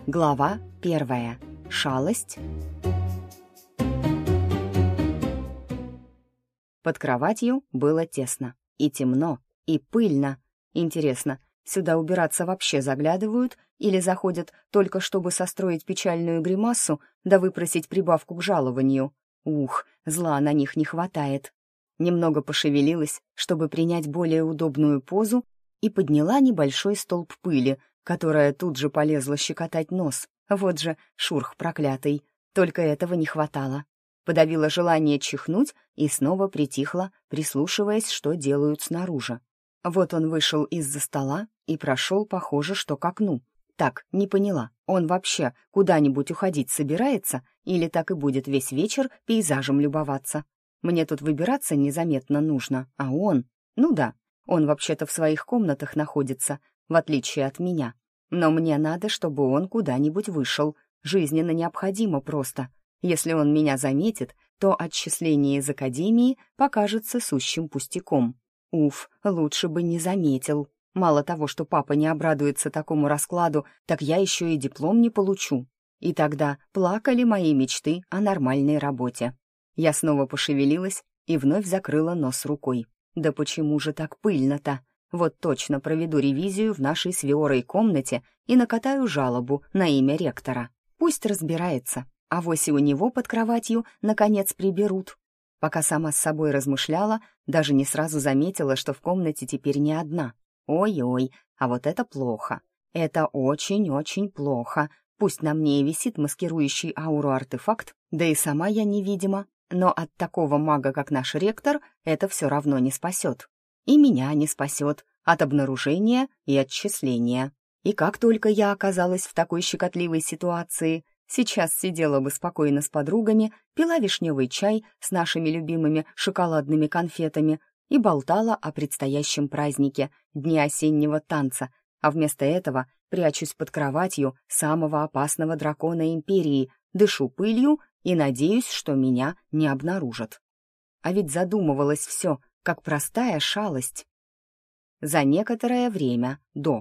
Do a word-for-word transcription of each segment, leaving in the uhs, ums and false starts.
Глава первая. Шалость. Под кроватью было тесно, и темно, и пыльно. Интересно, сюда убираться вообще заглядывают или заходят только чтобы состроить печальную гримасу да выпросить прибавку к жалованию? Ух, зла на них не хватает. Немного пошевелилась, чтобы принять более удобную позу, и подняла небольшой столб пыли, которая тут же полезла щекотать нос. Вот же шурх проклятый. Только этого не хватало. Подавила желание чихнуть и снова притихла, прислушиваясь, что делают снаружи. Вот он вышел из-за стола и прошел, похоже, что к окну. Так, не поняла, он вообще куда-нибудь уходить собирается или так и будет весь вечер пейзажем любоваться? Мне тут выбираться незаметно нужно, а он... Ну да, он вообще-то в своих комнатах находится, в отличие от меня. Но мне надо, чтобы он куда-нибудь вышел. Жизненно необходимо просто. Если он меня заметит, то отчисление из академии покажется сущим пустяком. Уф, лучше бы не заметил. Мало того, что папа не обрадуется такому раскладу, так я еще и диплом не получу. И тогда плакали мои мечты о нормальной работе. Я снова пошевелилась и вновь закрыла нос рукой. Да почему же так пыльно-то? Вот точно проведу ревизию в нашей с Виорой комнате и накатаю жалобу на имя ректора. Пусть разбирается, авось и у него под кроватью наконец приберут. Пока сама с собой размышляла, даже не сразу заметила, что в комнате теперь не одна. Ой-ой, а вот это плохо. Это очень-очень плохо. Пусть на мне и висит маскирующий ауру артефакт, да и сама я невидима, но от такого мага, как наш ректор, это все равно не спасет. И меня не спасет от обнаружения и отчисления. И как только я оказалась в такой щекотливой ситуации, сейчас сидела бы спокойно с подругами, пила вишневый чай с нашими любимыми шоколадными конфетами и болтала о предстоящем празднике, дне осеннего танца, а вместо этого прячусь под кроватью самого опасного дракона Империи, дышу пылью и надеюсь, что меня не обнаружат. А ведь задумывалось все, как простая шалость. За некоторое время до.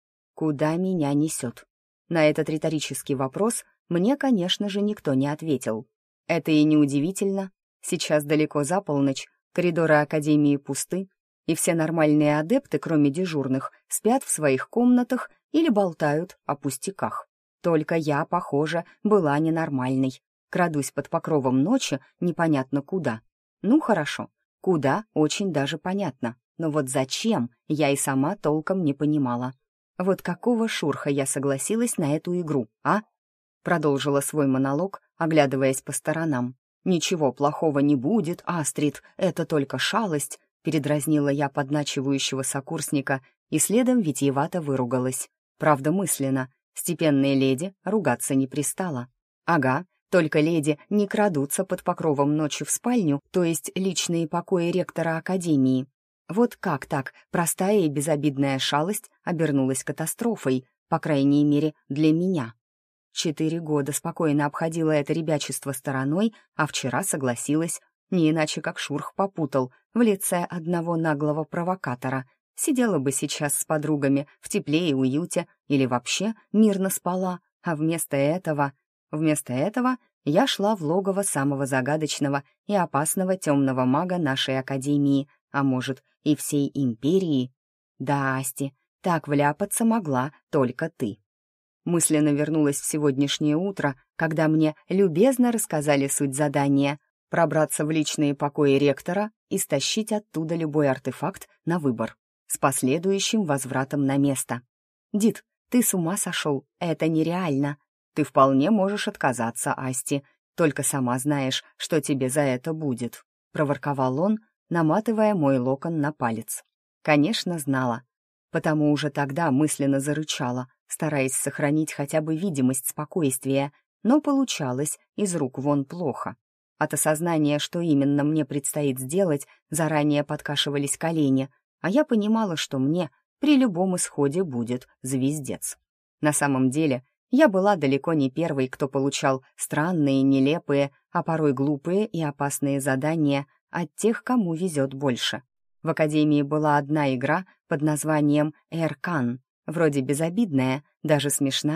Куда меня несет? На этот риторический вопрос мне, конечно же, никто не ответил. Это и неудивительно. Сейчас далеко за полночь, коридоры Академии пусты, и все нормальные адепты, кроме дежурных, спят в своих комнатах или болтают о пустяках. Только я, похоже, была ненормальной. Крадусь под покровом ночи непонятно куда. Ну, хорошо. Куда, очень даже понятно. Но вот зачем, я и сама толком не понимала. Вот какого шурха я согласилась на эту игру, а? Продолжила свой монолог, оглядываясь по сторонам. «Ничего плохого не будет, Астрид, это только шалость», передразнила я подначивающего сокурсника и следом витиевато выругалась. Правда, мысленно. Степенной леди ругаться не пристала. Ага. Только леди не крадутся под покровом ночи в спальню, то есть личные покои ректора Академии. Вот как так простая и безобидная шалость обернулась катастрофой, по крайней мере, для меня. Четыре года спокойно обходила это ребячество стороной, а вчера согласилась, не иначе как шурх попутал в лице одного наглого провокатора. Сидела бы сейчас с подругами в тепле и уюте или вообще мирно спала, а вместо этого... Вместо этого я шла в логово самого загадочного и опасного темного мага нашей академии, а может, и всей империи. Да, Асти, так вляпаться могла только ты. Мысленно вернулась в сегодняшнее утро, когда мне любезно рассказали суть задания — пробраться в личные покои ректора и стащить оттуда любой артефакт на выбор, с последующим возвратом на место. «Дит, ты с ума сошел, это нереально!» «Ты вполне можешь отказаться, Асти, только сама знаешь, что тебе за это будет», — проворковал он, наматывая мой локон на палец. Конечно, знала, потому уже тогда мысленно зарычала, стараясь сохранить хотя бы видимость спокойствия, но получалось из рук вон плохо. От осознания, что именно мне предстоит сделать, заранее подкашивались колени, а я понимала, что мне при любом исходе будет звездец. На самом деле, я была далеко не первой, кто получал странные, нелепые, а порой глупые и опасные задания от тех, кому везет больше. В академии была одна игра под названием «Эркан», вроде безобидная, даже смешная,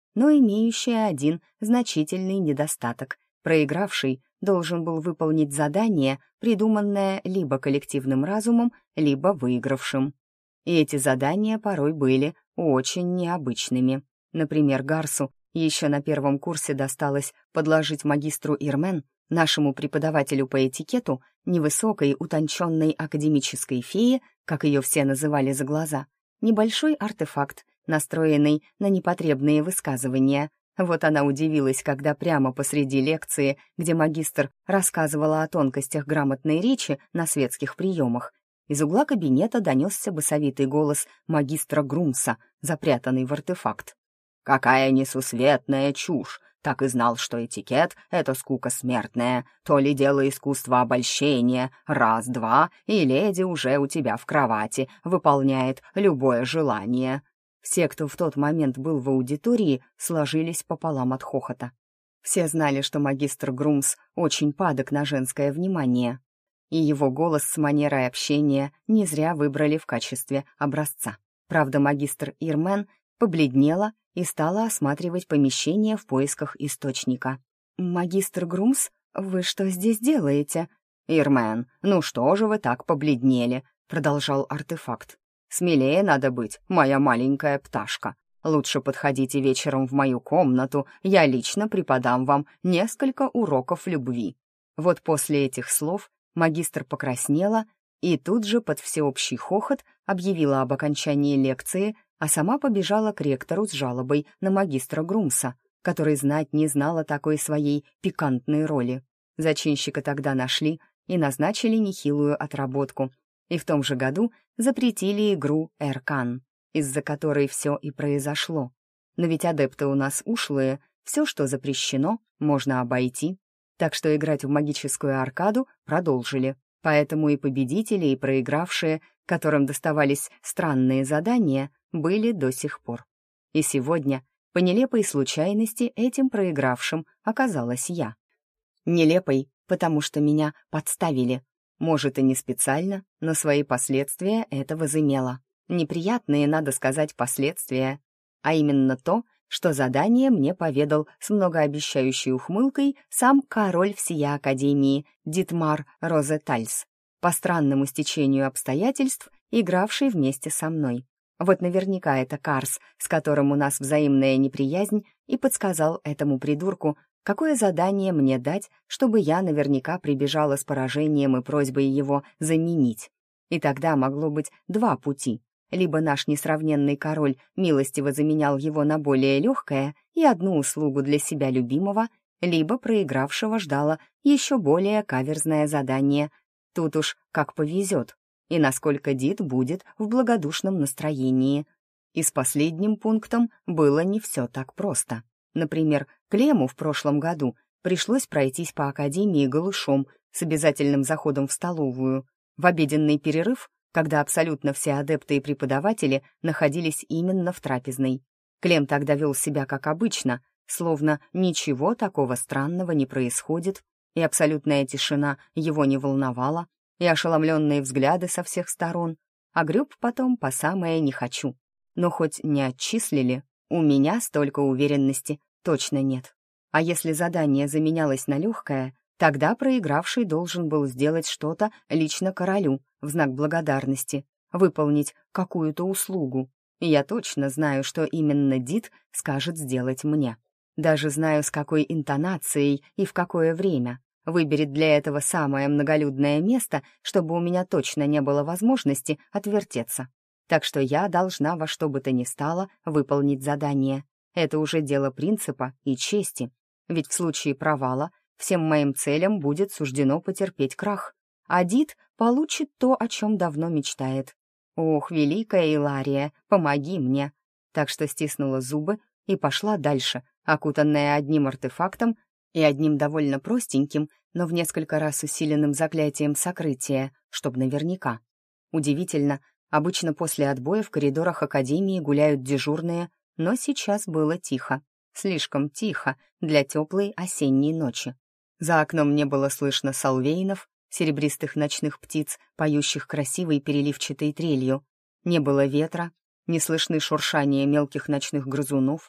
но имеющая один значительный недостаток. Проигравший должен был выполнить задание, придуманное либо коллективным разумом, либо выигравшим. И эти задания порой были очень необычными. Например, Гарсу еще на первом курсе досталось подложить магистру Ирмен, нашему преподавателю по этикету, невысокой, утонченной академической фее, как ее все называли за глаза, небольшой артефакт, настроенный на непотребные высказывания. Вот она удивилась, когда прямо посреди лекции, где магистр рассказывала о тонкостях грамотной речи на светских приемах, из угла кабинета донесся басовитый голос магистра Грумса, запрятанный в артефакт. «Какая несусветная чушь! Так и знал, что этикет — это скука смертная, то ли дело искусства обольщения, раз-два, и леди уже у тебя в кровати, выполняет любое желание». Все, кто в тот момент был в аудитории, сложились пополам от хохота. Все знали, что магистр Грумс очень падок на женское внимание, и его голос с манерой общения не зря выбрали в качестве образца. Правда, магистр Ирмен побледнела и стала осматривать помещение в поисках источника. «Магистр Грумс, вы что здесь делаете?» «Ирмен, ну что же вы так побледнели?» — продолжал артефакт. «Смелее надо быть, моя маленькая пташка. Лучше подходите вечером в мою комнату, я лично преподам вам несколько уроков любви». Вот после этих слов магистр покраснела и тут же под всеобщий хохот объявила об окончании лекции, а сама побежала к ректору с жалобой на магистра Грумса, который знать не знал о такой своей пикантной роли. Зачинщика тогда нашли и назначили нехилую отработку, и в том же году запретили игру «Эркан», из-за которой все и произошло. Но ведь адепты у нас ушлые, все, что запрещено, можно обойти. Так что играть в магическую аркаду продолжили. Поэтому и победители, и проигравшие, которым доставались странные задания, были до сих пор. И сегодня, по нелепой случайности, этим проигравшим оказалась я. Нелепой, потому что меня подставили. Может, и не специально, но свои последствия это возымело. Неприятные, надо сказать, последствия. А именно то, что задание мне поведал с многообещающей ухмылкой сам король всея Академии Дитмар Розетальс, по странному стечению обстоятельств, игравший вместе со мной. Вот наверняка это Карс, с которым у нас взаимная неприязнь, и подсказал этому придурку, какое задание мне дать, чтобы я наверняка прибежала с поражением и просьбой его заменить. И тогда могло быть два пути. Либо наш несравненный король милостиво заменял его на более легкое и одну услугу для себя любимого, либо проигравшего ждало еще более каверзное задание. Тут уж как повезет, и насколько Дит будет в благодушном настроении. И с последним пунктом было не все так просто. Например, Клему в прошлом году пришлось пройтись по академии голышом с обязательным заходом в столовую. В обеденный перерыв, когда абсолютно все адепты и преподаватели находились именно в трапезной. Клем тогда вел себя как обычно, словно ничего такого странного не происходит, и абсолютная тишина его не волновала, и ошеломленные взгляды со всех сторон, а греб потом по самое «не хочу». Но хоть не отчислили, у меня столько уверенности точно нет. А если задание заменялось на легкое, тогда проигравший должен был сделать что-то лично королю в знак благодарности, выполнить какую-то услугу. И я точно знаю, что именно Дит скажет сделать мне. Даже знаю, с какой интонацией и в какое время. Выберет для этого самое многолюдное место, чтобы у меня точно не было возможности отвертеться. Так что я должна во что бы то ни стало выполнить задание. Это уже дело принципа и чести. Ведь в случае провала всем моим целям будет суждено потерпеть крах. А Дит получит то, о чем давно мечтает. Ох, великая Илария, помоги мне. Так что стиснула зубы и пошла дальше, окутанная одним артефактом и одним довольно простеньким, но в несколько раз усиленным заклятием сокрытия, чтоб наверняка. Удивительно, обычно после отбоя в коридорах Академии гуляют дежурные, но сейчас было тихо. Слишком тихо для теплой осенней ночи. За окном не было слышно солвейнов, серебристых ночных птиц, поющих красивой переливчатой трелью. Не было ветра, не слышны шуршания мелких ночных грызунов.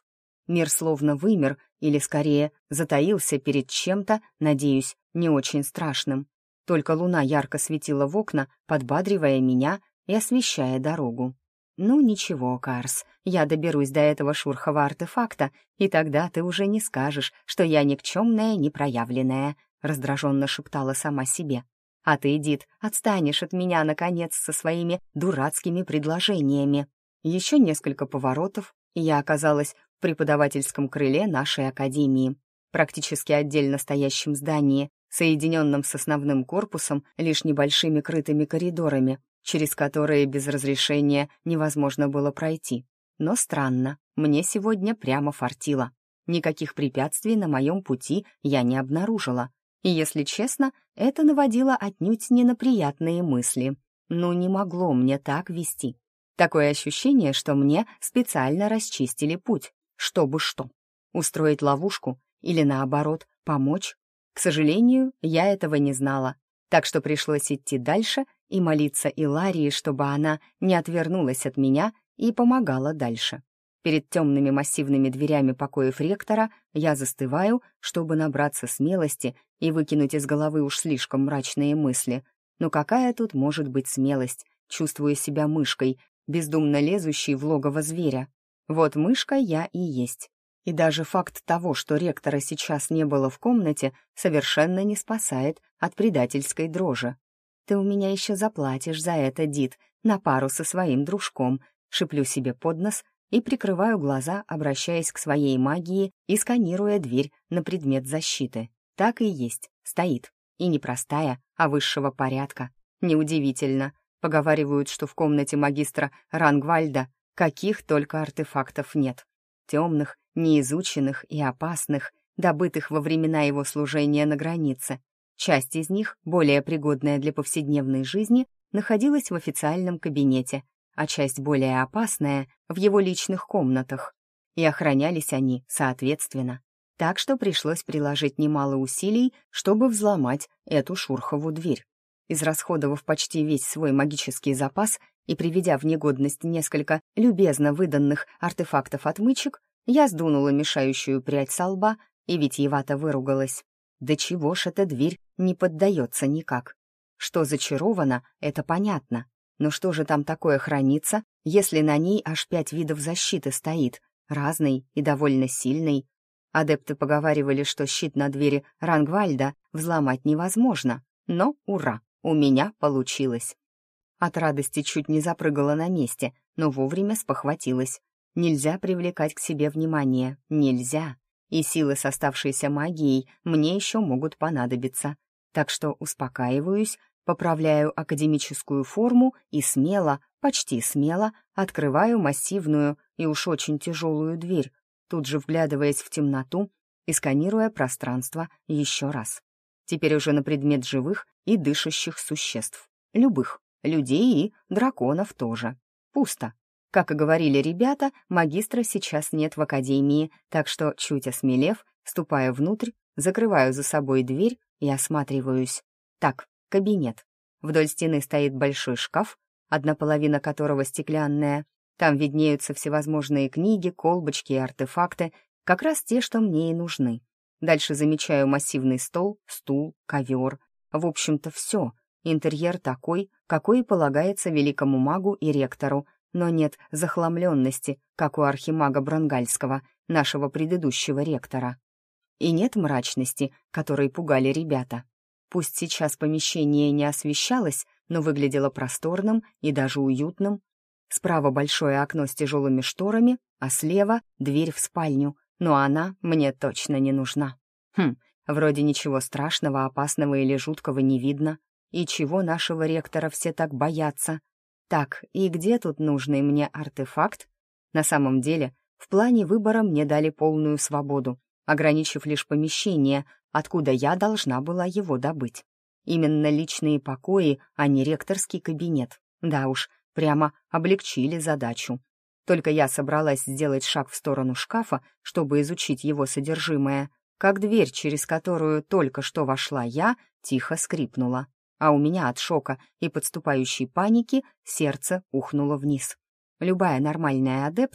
Мир словно вымер, или, скорее, затаился перед чем-то, надеюсь, не очень страшным. Только луна ярко светила в окна, подбадривая меня и освещая дорогу. «Ну ничего, Карс, я доберусь до этого шурхова артефакта, и тогда ты уже не скажешь, что я никчемная, непроявленная», — раздраженно шептала сама себе. «А ты, Дит, отстанешь от меня, наконец, со своими дурацкими предложениями». Еще несколько поворотов, и я оказалась в преподавательском крыле нашей академии, практически отдельно стоящем здании, соединенном с основным корпусом лишь небольшими крытыми коридорами, через которые без разрешения невозможно было пройти. Но странно, мне сегодня прямо фартило. Никаких препятствий на моем пути я не обнаружила. И, если честно, это наводило отнюдь не на приятные мысли. Ну, не могло мне так вести. Такое ощущение, что мне специально расчистили путь, чтобы что. Устроить ловушку или, наоборот, помочь? К сожалению, я этого не знала, так что пришлось идти дальше и молиться Иларии, чтобы она не отвернулась от меня и помогала дальше. Перед темными массивными дверями покоев ректора я застываю, чтобы набраться смелости и выкинуть из головы уж слишком мрачные мысли. Но какая тут может быть смелость, чувствуя себя мышкой, бездумно лезущей в логово зверя? Вот мышка я и есть. И даже факт того, что ректора сейчас не было в комнате, совершенно не спасает от предательской дрожи. «Ты у меня еще заплатишь за это, Дит, на пару со своим дружком», шеплю себе под нос и прикрываю глаза, обращаясь к своей магии и сканируя дверь на предмет защиты. Так и есть, стоит. И не простая, а высшего порядка. Неудивительно. Поговаривают, что в комнате магистра Рангвальда каких только артефактов нет. Темных, неизученных и опасных, добытых во времена его служения на границе. Часть из них, более пригодная для повседневной жизни, находилась в официальном кабинете, а часть более опасная — в его личных комнатах. И охранялись они соответственно. Так что пришлось приложить немало усилий, чтобы взломать эту шурхову дверь. Израсходовав почти весь свой магический запас и приведя в негодность несколько любезно выданных артефактов-отмычек, я сдунула мешающую прядь со лба и витиевато выругалась. Да чего ж эта дверь не поддается никак? Что зачаровано, это понятно. Но что же там такое хранится, если на ней аж пять видов защиты стоит, разной и довольно сильной? Адепты поговаривали, что щит на двери Рангвальда взломать невозможно, но ура, у меня получилось. От радости чуть не запрыгала на месте, но вовремя спохватилась. Нельзя привлекать к себе внимание, нельзя. И силы с оставшейся магией мне еще могут понадобиться. Так что успокаиваюсь, поправляю академическую форму и смело, почти смело, открываю массивную и уж очень тяжелую дверь, тут же вглядываясь в темноту и сканируя пространство еще раз. Теперь уже на предмет живых и дышащих существ. Любых, людей и драконов тоже. Пусто. Как и говорили ребята, магистра сейчас нет в академии, так что, чуть осмелев, ступаю внутрь, закрываю за собой дверь и осматриваюсь. Так, кабинет. Вдоль стены стоит большой шкаф, одна половина которого стеклянная. Там виднеются всевозможные книги, колбочки и артефакты, как раз те, что мне и нужны. Дальше замечаю массивный стол, стул, ковер. В общем-то, все. Интерьер такой, какой и полагается великому магу и ректору, но нет захламленности, как у архимага Бронгальского, нашего предыдущего ректора. И нет мрачности, которой пугали ребята. Пусть сейчас помещение не освещалось, но выглядело просторным и даже уютным. Справа большое окно с тяжелыми шторами, а слева дверь в спальню, но она мне точно не нужна. Хм, вроде ничего страшного, опасного или жуткого не видно. И чего нашего ректора все так боятся? Так, и где тут нужный мне артефакт? На самом деле, в плане выбора мне дали полную свободу, ограничив лишь помещение, откуда я должна была его добыть. Именно личные покои, а не ректорский кабинет. Да уж, прямо облегчили задачу. Только я собралась сделать шаг в сторону шкафа, чтобы изучить его содержимое, как дверь, через которую только что вошла я, тихо скрипнула. А у меня от шока и подступающей паники сердце ухнуло вниз. Любая нормальная адептка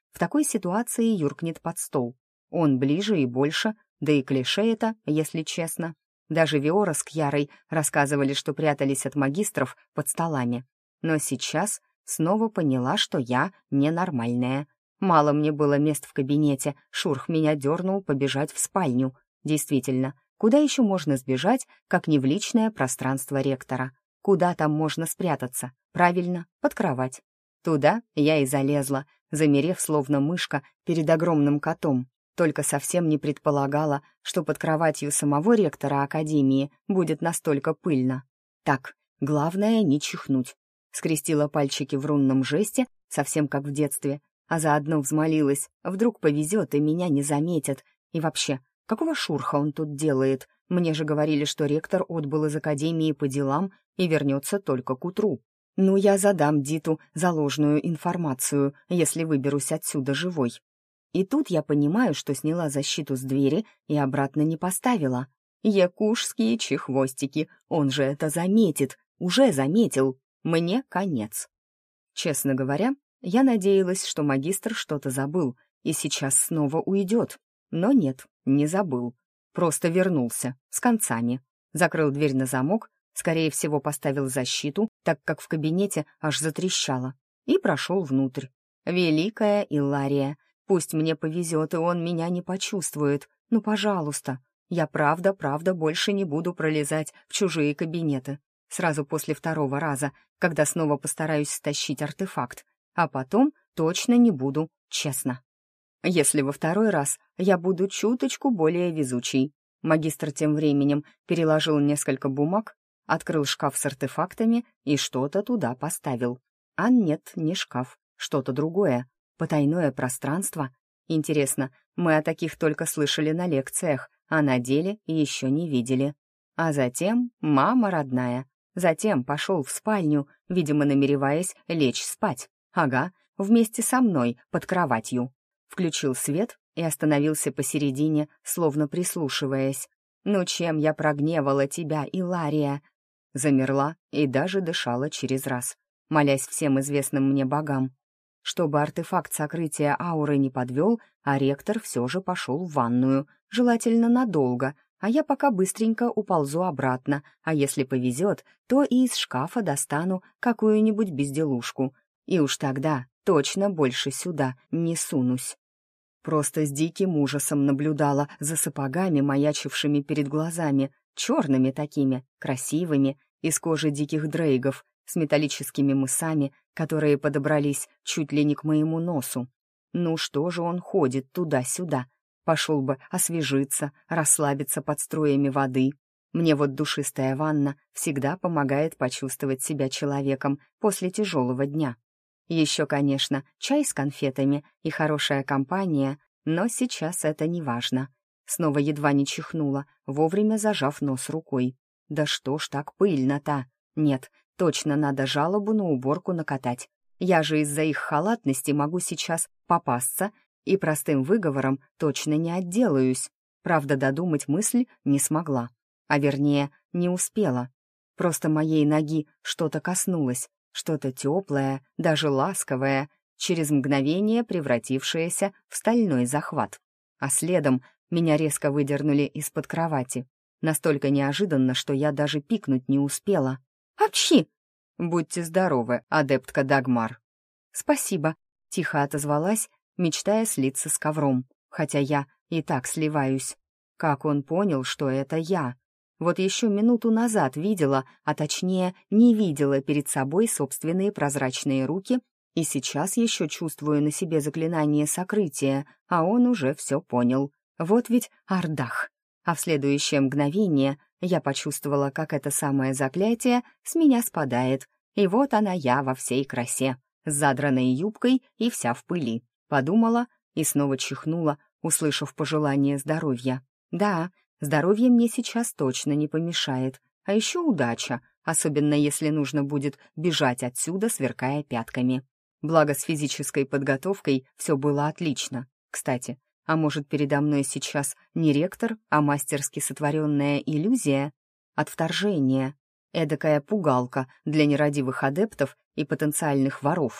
в такой ситуации юркнет под стол. Он ближе и больше, да и клише это, если честно. Даже Виора с Кьярой рассказывали, что прятались от магистров под столами. Но сейчас снова поняла, что я ненормальная. Мало мне было мест в кабинете, Шурх меня дернул побежать в спальню. Действительно, куда еще можно сбежать, как не в личное пространство ректора? Куда там можно спрятаться? Правильно, под кровать. Туда я и залезла, замерев словно мышка перед огромным котом. Только совсем не предполагала, что под кроватью самого ректора академии будет настолько пыльно. Так, главное не чихнуть. Скрестила пальчики в рунном жесте, совсем как в детстве, а заодно взмолилась, вдруг повезет и меня не заметят. И вообще, какого шурха он тут делает? Мне же говорили, что ректор отбыл из академии по делам и вернется только к утру. Ну, я задам Диту заложную информацию, если выберусь отсюда живой. И тут я понимаю, что сняла защиту с двери и обратно не поставила. Якушские чехвостики, он же это заметит, уже заметил. Мне конец. Честно говоря, я надеялась, что магистр что-то забыл и сейчас снова уйдет. Но нет, не забыл. Просто вернулся, с концами. Закрыл дверь на замок, скорее всего, поставил защиту, так как в кабинете аж затрещало, и прошел внутрь. Великая Иллария, пусть мне повезет, и он меня не почувствует. Ну, пожалуйста, я правда-правда больше не буду пролезать в чужие кабинеты. Сразу после второго раза, когда снова постараюсь стащить артефакт, а потом точно не буду, честно. Если во второй раз я буду чуточку более везучей. Магистр тем временем переложил несколько бумаг, открыл шкаф с артефактами и что-то туда поставил. А нет, не шкаф, что-то другое, потайное пространство. Интересно, мы о таких только слышали на лекциях, а на деле еще не видели. А затем мама родная. Затем пошел в спальню, видимо, намереваясь лечь спать. Ага, вместе со мной, под кроватью. Включил свет и остановился посередине, словно прислушиваясь. «Ну чем я прогневала тебя, Иллария?» Замерла и даже дышала через раз, молясь всем известным мне богам. Чтобы артефакт сокрытия ауры не подвел, а ректор все же пошел в ванную, желательно надолго, а я пока быстренько уползу обратно, а если повезет, то и из шкафа достану какую-нибудь безделушку. И уж тогда точно больше сюда не сунусь. Просто с диким ужасом наблюдала за сапогами, маячившими перед глазами, черными такими, красивыми, из кожи диких дрейгов, с металлическими мысами, которые подобрались чуть ли не к моему носу. Ну что же он ходит туда-сюда? Пошел бы освежиться, расслабиться под струями воды. Мне вот душистая ванна всегда помогает почувствовать себя человеком после тяжелого дня. Еще, конечно, чай с конфетами и хорошая компания, но сейчас это не важно. Снова едва не чихнула, вовремя зажав нос рукой. Да что ж так пыльно-то? Нет, точно надо жалобу на уборку накатать. Я же из-за их халатности могу сейчас попасться и простым выговором точно не отделаюсь. Правда, додумать мысль не смогла. А вернее, не успела. Просто моей ноги что-то коснулось, что-то теплое, даже ласковое, через мгновение превратившееся в стальной захват. А следом меня резко выдернули из-под кровати. Настолько неожиданно, что я даже пикнуть не успела. «Апчхи!» «Будьте здоровы, адептка Дагмар!» «Спасибо», — тихо отозвалась, мечтая слиться с ковром, хотя я и так сливаюсь. Как он понял, что это я? Вот еще минуту назад видела, а точнее не видела перед собой собственные прозрачные руки, и сейчас еще чувствую на себе заклинание сокрытия, а он уже все понял. Вот ведь ардах. А в следующее мгновение я почувствовала, как это самое заклятие с меня спадает, и вот она я во всей красе, с задранной юбкой и вся в пыли. Подумала и снова чихнула, услышав пожелание здоровья. Да, здоровье мне сейчас точно не помешает, а еще удача, особенно если нужно будет бежать отсюда, сверкая пятками. Благо, с физической подготовкой все было отлично. Кстати, а может, передо мной сейчас не ректор, а мастерски сотворенная иллюзия? От вторжения. Эдакая пугалка для нерадивых адептов и потенциальных воров.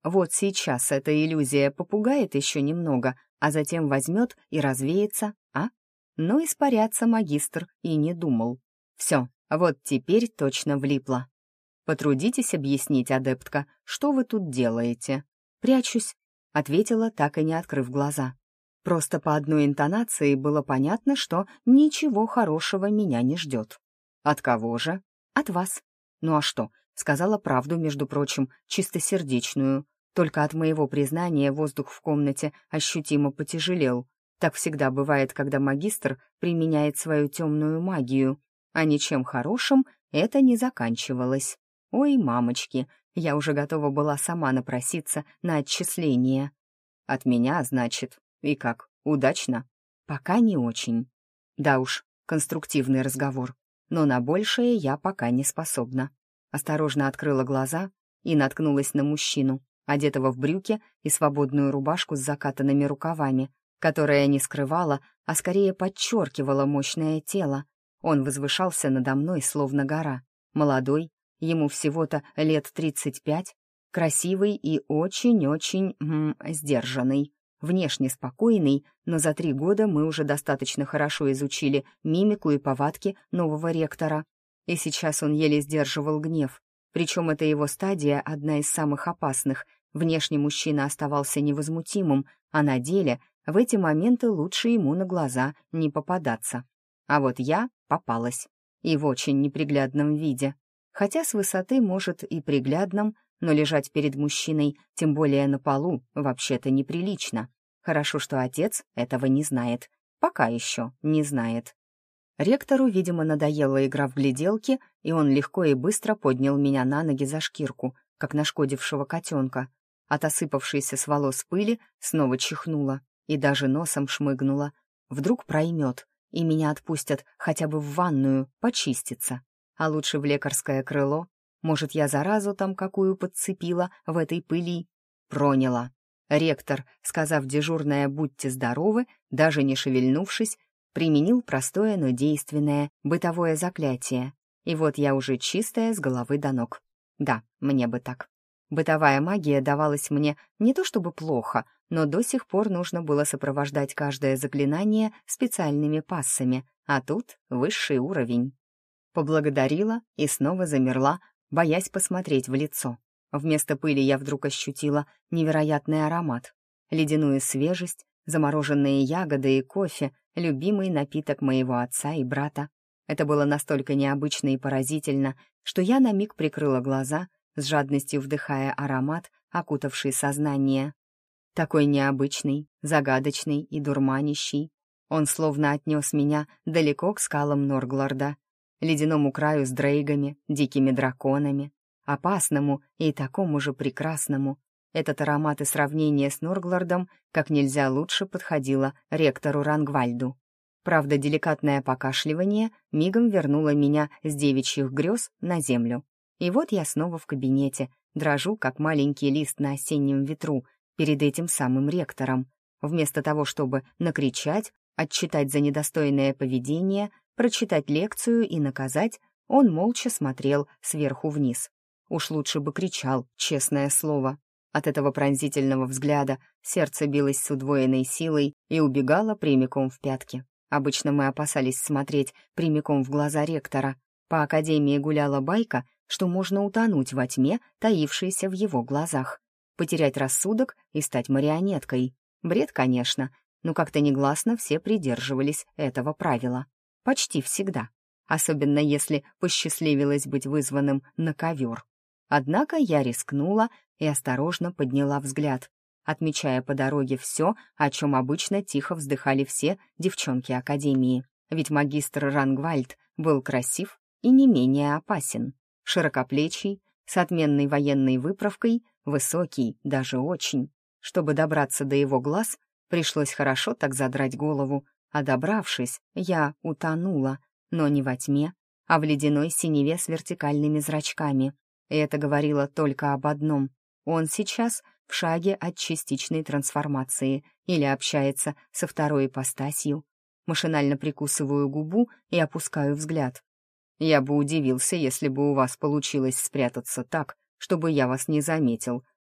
Вот сейчас эта иллюзия попугает еще немного, а затем возьмет и развеется, а? Но испаряться магистр и не думал. Все, вот теперь точно влипло. «Потрудитесь объяснить, адептка, что вы тут делаете?» «Прячусь», — ответила, так и не открыв глаза. Просто по одной интонации было понятно, что ничего хорошего меня не ждет. «От кого же?» «От вас». «Ну а что?» Сказала правду, между прочим, чистосердечную. Только от моего признания воздух в комнате ощутимо потяжелел. Так всегда бывает, когда магистр применяет свою темную магию, а ничем хорошим это не заканчивалось. Ой, мамочки, я уже готова была сама напроситься на отчисление. От меня, значит, и как, удачно? Пока не очень. Да уж, конструктивный разговор, но на большее я пока не способна. Осторожно открыла глаза и наткнулась на мужчину, одетого в брюки и свободную рубашку с закатанными рукавами, которая не скрывала, а скорее подчеркивала мощное тело. Он возвышался надо мной, словно гора. Молодой, ему всего-то лет тридцать пять, красивый и очень-очень м, сдержанный. Внешне спокойный, но за три года мы уже достаточно хорошо изучили мимику и повадки нового ректора. И сейчас он еле сдерживал гнев. Причем эта его стадия одна из самых опасных. Внешне мужчина оставался невозмутимым, а на деле в эти моменты лучше ему на глаза не попадаться. А вот я попалась. И в очень неприглядном виде. Хотя с высоты, может, и приглядном, но лежать перед мужчиной, тем более на полу, вообще-то неприлично. Хорошо, что отец этого не знает. Пока еще не знает. Ректору, видимо, надоела игра в гляделки, и он легко и быстро поднял меня на ноги за шкирку, как нашкодившего котенка. От осыпавшейся с волос пыли снова чихнула и даже носом шмыгнула. Вдруг проймет, и меня отпустят хотя бы в ванную почиститься. А лучше в лекарское крыло. Может, я заразу там какую подцепила в этой пыли? Проняла. Ректор, сказав дежурное «будьте здоровы», даже не шевельнувшись, применил простое, но действенное бытовое заклятие. И вот я уже чистая с головы до ног. Да, мне бы так. Бытовая магия давалась мне не то чтобы плохо, но до сих пор нужно было сопровождать каждое заклинание специальными пассами, а тут высший уровень. Поблагодарила и снова замерла, боясь посмотреть в лицо. Вместо пыли я вдруг ощутила невероятный аромат. Ледяную свежесть, замороженные ягоды и кофе, любимый напиток моего отца и брата. Это было настолько необычно и поразительно, что я на миг прикрыла глаза, с жадностью вдыхая аромат, окутавший сознание. Такой необычный, загадочный и дурманящий. Он словно отнес меня далеко к скалам Норгларда, ледяному краю с дрейгами, дикими драконами, опасному и такому же прекрасному. Этот аромат и сравнение с Норглардом как нельзя лучше подходило ректору Рангвальду. Правда, деликатное покашливание мигом вернуло меня с девичьих грез на землю. И вот я снова в кабинете, дрожу, как маленький лист на осеннем ветру, перед этим самым ректором. Вместо того, чтобы накричать, отчитать за недостойное поведение, прочитать лекцию и наказать, он молча смотрел сверху вниз. Уж лучше бы кричал, честное слово. От этого пронзительного взгляда сердце билось с удвоенной силой и убегало прямиком в пятки. Обычно мы опасались смотреть прямиком в глаза ректора. По академии гуляла байка, что можно утонуть во тьме, таившейся в его глазах. Потерять рассудок и стать марионеткой. Бред, конечно, но как-то негласно все придерживались этого правила. Почти всегда. Особенно если посчастливилось быть вызванным на ковер. Однако я рискнула и осторожно подняла взгляд, отмечая по дороге все, о чем обычно тихо вздыхали все девчонки Академии. Ведь магистр Рангвальд был красив и не менее опасен. Широкоплечий, с отменной военной выправкой, высокий, даже очень. Чтобы добраться до его глаз, пришлось хорошо так задрать голову, а добравшись, я утонула, но не во тьме, а в ледяной синеве с вертикальными зрачками. И это говорило только об одном. Он сейчас в шаге от частичной трансформации или общается со второй ипостасью. Машинально прикусываю губу и опускаю взгляд. Я бы удивился, если бы у вас получилось спрятаться так, чтобы я вас не заметил,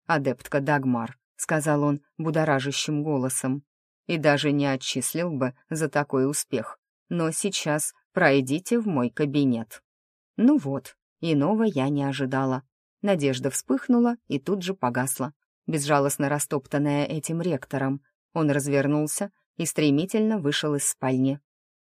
адептка Дагмар», — сказал он будоражащим голосом. «И даже не отчислил бы за такой успех. Но сейчас пройдите в мой кабинет». Ну вот, иного я не ожидала. Надежда вспыхнула и тут же погасла, безжалостно растоптанная этим ректором. Он развернулся и стремительно вышел из спальни.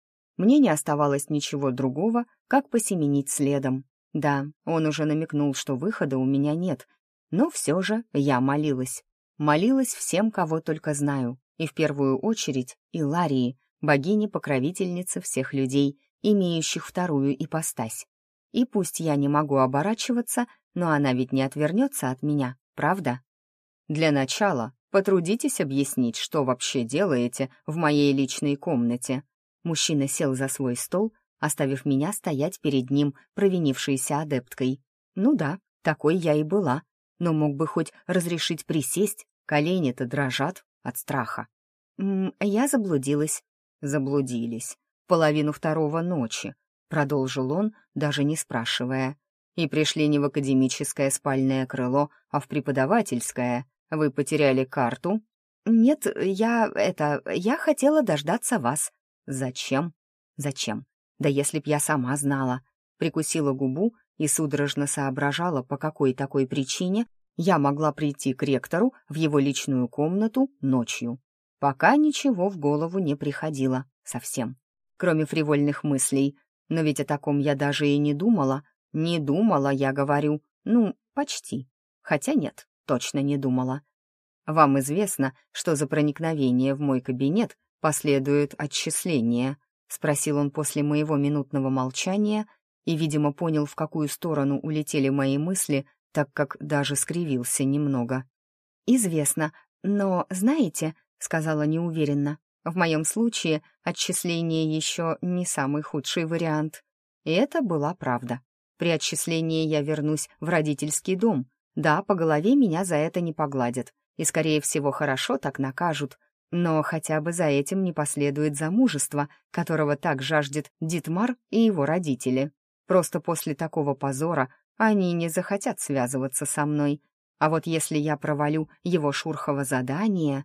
Мне не оставалось ничего другого, как посеменить следом. Да, он уже намекнул, что выхода у меня нет, но все же я молилась. Молилась всем, кого только знаю, и в первую очередь Иларии, богине-покровительнице всех людей, имеющих вторую ипостась. И пусть я не могу оборачиваться, но она ведь не отвернется от меня, правда? Для начала потрудитесь объяснить, что вообще делаете в моей личной комнате. Мужчина сел за свой стол, оставив меня стоять перед ним, провинившейся адепткой. Ну да, такой я и была, но мог бы хоть разрешить присесть, колени-то дрожат от страха. М -м, я заблудилась. Заблудились. Половину второго ночи, продолжил он, даже не спрашивая. И пришли не в академическое спальное крыло, а в преподавательское. Вы потеряли карту? Нет, я, это, я хотела дождаться вас. Зачем? Зачем? Да если б я сама знала. Прикусила губу и судорожно соображала, по какой такой причине я могла прийти к ректору в его личную комнату ночью. Пока ничего в голову не приходило совсем, кроме фривольных мыслей. Но ведь о таком я даже и не думала. Не думала, я говорю. Ну, почти. Хотя нет, точно не думала. Вам известно, что за проникновение в мой кабинет последует отчисление? Спросил он после моего минутного молчания и, видимо, понял, в какую сторону улетели мои мысли, так как даже скривился немного. «Известно, но, знаете, — сказала неуверенно, — в моем случае отчисление еще не самый худший вариант». И это была правда. При отчислении я вернусь в родительский дом. Да, по голове меня за это не погладят, и, скорее всего, хорошо так накажут, но хотя бы за этим не последует замужество, которого так жаждет Дитмар и его родители. Просто после такого позора они не захотят связываться со мной. А вот если я провалю его шурхово задание...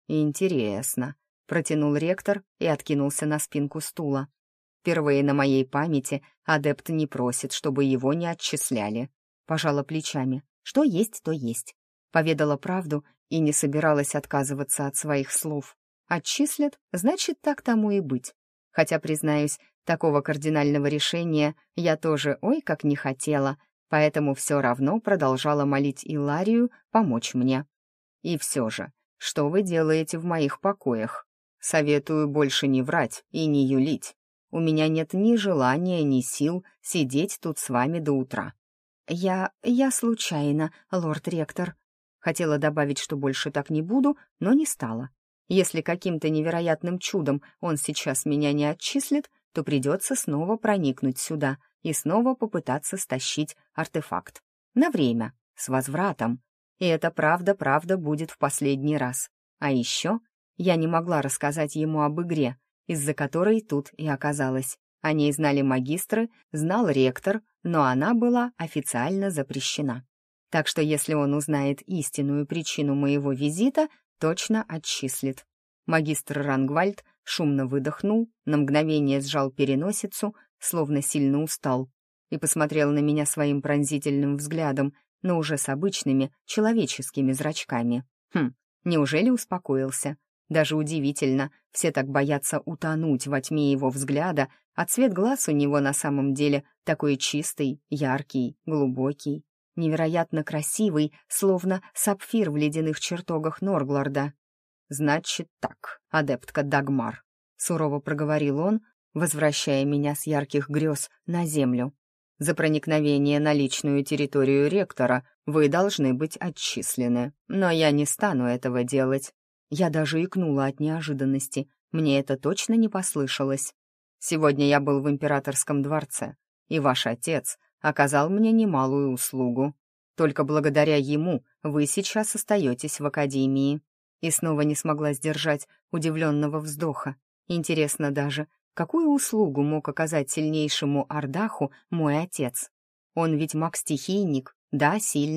Интересно, протянул ректор и откинулся на спинку стула. Впервые на моей памяти адепт не просит, чтобы его не отчисляли. Пожала плечами. Что есть, то есть. Поведала правду и не собиралась отказываться от своих слов. Отчислят, значит, так тому и быть. Хотя, признаюсь, такого кардинального решения я тоже ой как не хотела, поэтому все равно продолжала молить Иларию помочь мне. И все же, что вы делаете в моих покоях? Советую больше не врать и не юлить. У меня нет ни желания, ни сил сидеть тут с вами до утра. Я... я случайно, лорд-ректор. Хотела добавить, что больше так не буду, но не стала. Если каким-то невероятным чудом он сейчас меня не отчислит, то придется снова проникнуть сюда и снова попытаться стащить артефакт. На время, с возвратом. И это правда-правда будет в последний раз. А еще я не могла рассказать ему об игре, из-за которой тут и оказалась. О ней знали магистры, знал ректор, но она была официально запрещена. Так что если он узнает истинную причину моего визита, точно отчислит. Магистр Рангвальд шумно выдохнул, на мгновение сжал переносицу, словно сильно устал, и посмотрел на меня своим пронзительным взглядом, но уже с обычными человеческими зрачками. Хм, неужели успокоился? Даже удивительно, все так боятся утонуть во тьме его взгляда, а цвет глаз у него на самом деле такой чистый, яркий, глубокий, невероятно красивый, словно сапфир в ледяных чертогах Норгларда. «Значит так, адептка Дагмар», — сурово проговорил он, возвращая меня с ярких грез на землю. «За проникновение на личную территорию ректора вы должны быть отчислены, но я не стану этого делать». Я даже икнула от неожиданности, мне это точно не послышалось. «Сегодня я был в императорском дворце, и ваш отец оказал мне немалую услугу. Только благодаря ему вы сейчас остаетесь в академии». И снова не смогла сдержать удивленного вздоха. Интересно даже, какую услугу мог оказать сильнейшему Ардаху мой отец? Он ведь маг-стихийник, да, сильный,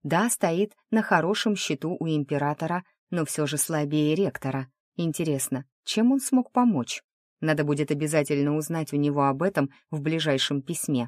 Да, стоит на хорошем счету у императора, но все же слабее ректора. Интересно, чем он смог помочь? Надо будет обязательно узнать у него об этом в ближайшем письме.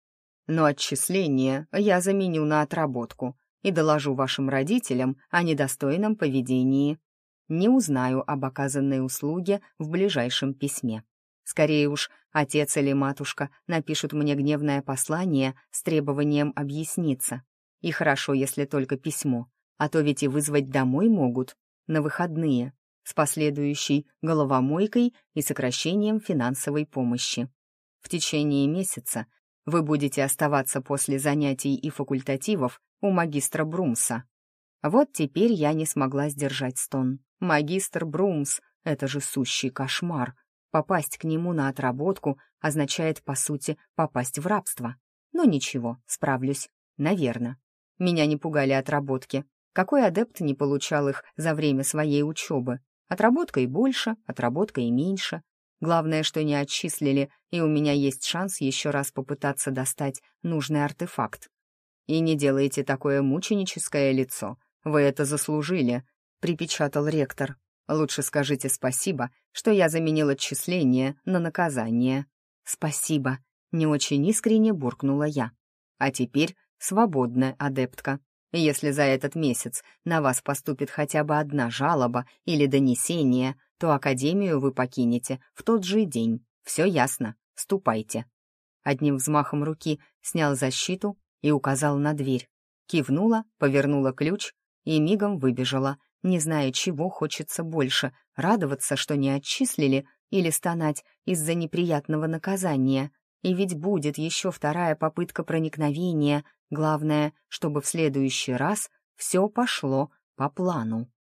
Но отчисление я заменю на отработку и доложу вашим родителям о недостойном поведении. Не узнаю об оказанной услуге в ближайшем письме. Скорее уж, отец или матушка напишут мне гневное послание с требованием объясниться. И хорошо, если только письмо, а то ведь и вызвать домой могут на выходные, с последующей головомойкой и сокращением финансовой помощи. В течение месяца вы будете оставаться после занятий и факультативов у магистра Брумса. Вот теперь я не смогла сдержать стон. Магистр Брумс — это же сущий кошмар. Попасть к нему на отработку означает, по сути, попасть в рабство. Но ничего, справлюсь. Наверно. Меня не пугали отработки. Какой адепт не получал их за время своей учебы? Отработка и больше, отработка и меньше. Главное, что не отчислили, и у меня есть шанс еще раз попытаться достать нужный артефакт. «И не делайте такое мученическое лицо. Вы это заслужили», — припечатал ректор. «Лучше скажите спасибо, что я заменил отчисление на наказание». «Спасибо», — не очень искренне буркнула я. «А теперь свободная адептка. Если за этот месяц на вас поступит хотя бы одна жалоба или донесение, то академию вы покинете в тот же день. Все ясно. Ступайте». Одним взмахом руки снял защиту и указал на дверь. Кивнула, повернула ключ и мигом выбежала, не зная, чего хочется больше — радоваться, что не отчислили, или стонать из-за неприятного наказания. И ведь будет еще вторая попытка проникновения. Главное, чтобы в следующий раз все пошло по плану.